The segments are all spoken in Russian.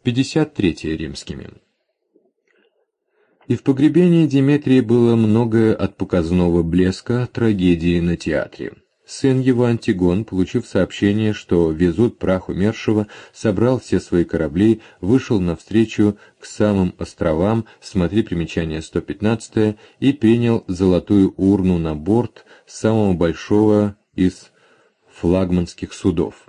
53 римскими. И в погребении Деметрия было многое от показного блеска трагедии на театре. Сын его Антигон, получив сообщение, что везут прах умершего, собрал все свои корабли, вышел навстречу к самым островам, смотри примечание 115, и принял золотую урну на борт самого большого из флагманских судов.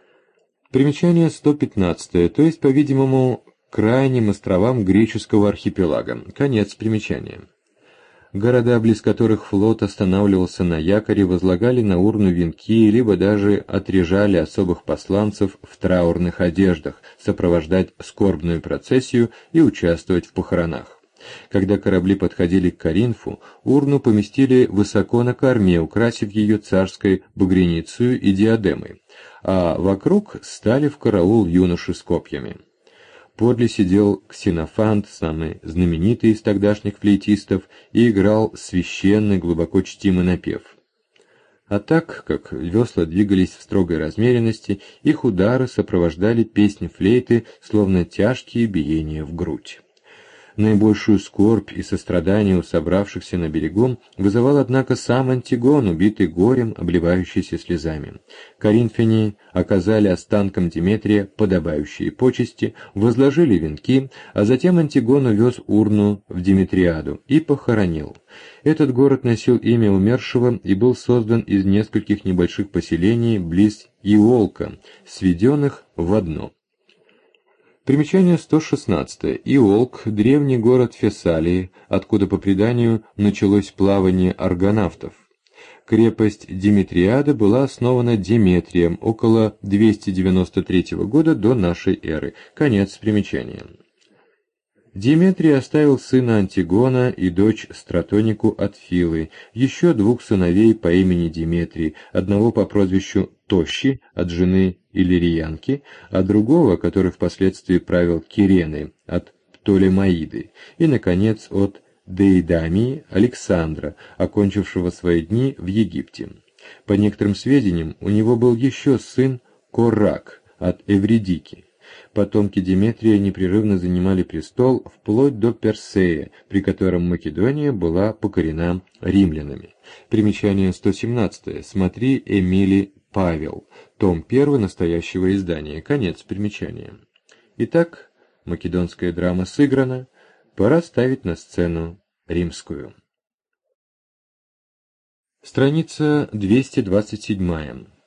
Примечание 115, то есть, по-видимому, крайним островам греческого архипелага. Конец примечания. Города, близ которых флот останавливался на якоре, возлагали на урну венки, либо даже отряжали особых посланцев в траурных одеждах, сопровождать скорбную процессию и участвовать в похоронах. Когда корабли подходили к Коринфу, урну поместили высоко на корме, украсив ее царской багряницей и диадемой, а вокруг стали в караул юноши с копьями. Подле сидел Ксенофант, самый знаменитый из тогдашних флейтистов, и играл священный, глубоко чтимый напев. А так как весла двигались в строгой размеренности, их удары сопровождали песни флейты, словно тяжкие биения в грудь. Наибольшую скорбь и сострадание у собравшихся на берегу вызывал, однако, сам Антигон, убитый горем, обливающийся слезами. Коринфяне оказали останкам Деметрия подобающие почести, возложили венки, а затем Антигон увез урну в Деметриаду и похоронил. Этот город носил имя умершего и был создан из нескольких небольших поселений близ Иолка, сведенных в одно. Примечание 116. Иолк – древний город Фессалии, откуда, по преданию, началось плавание аргонавтов. Крепость Деметриада была основана Деметрием около 293 года до нашей эры. Конец примечания. Деметрий оставил сына Антигона и дочь Стратонику от Филы, еще двух сыновей по имени Деметрий, одного по прозвищу Тощи от жены Иллириянки, а другого, который впоследствии правил Киреной, от Птолемаиды, и, наконец, от Деидамии Александра, окончившего свои дни в Египте. По некоторым сведениям, у него был еще сын Корак от Эвридики. Потомки Деметрия непрерывно занимали престол вплоть до Персея, при котором Македония была покорена римлянами. Примечание 117. Смотри Эмилий Павел, том 1 настоящего издания. Конец примечания. Итак, македонская драма сыграна, пора ставить на сцену римскую. Страница 227.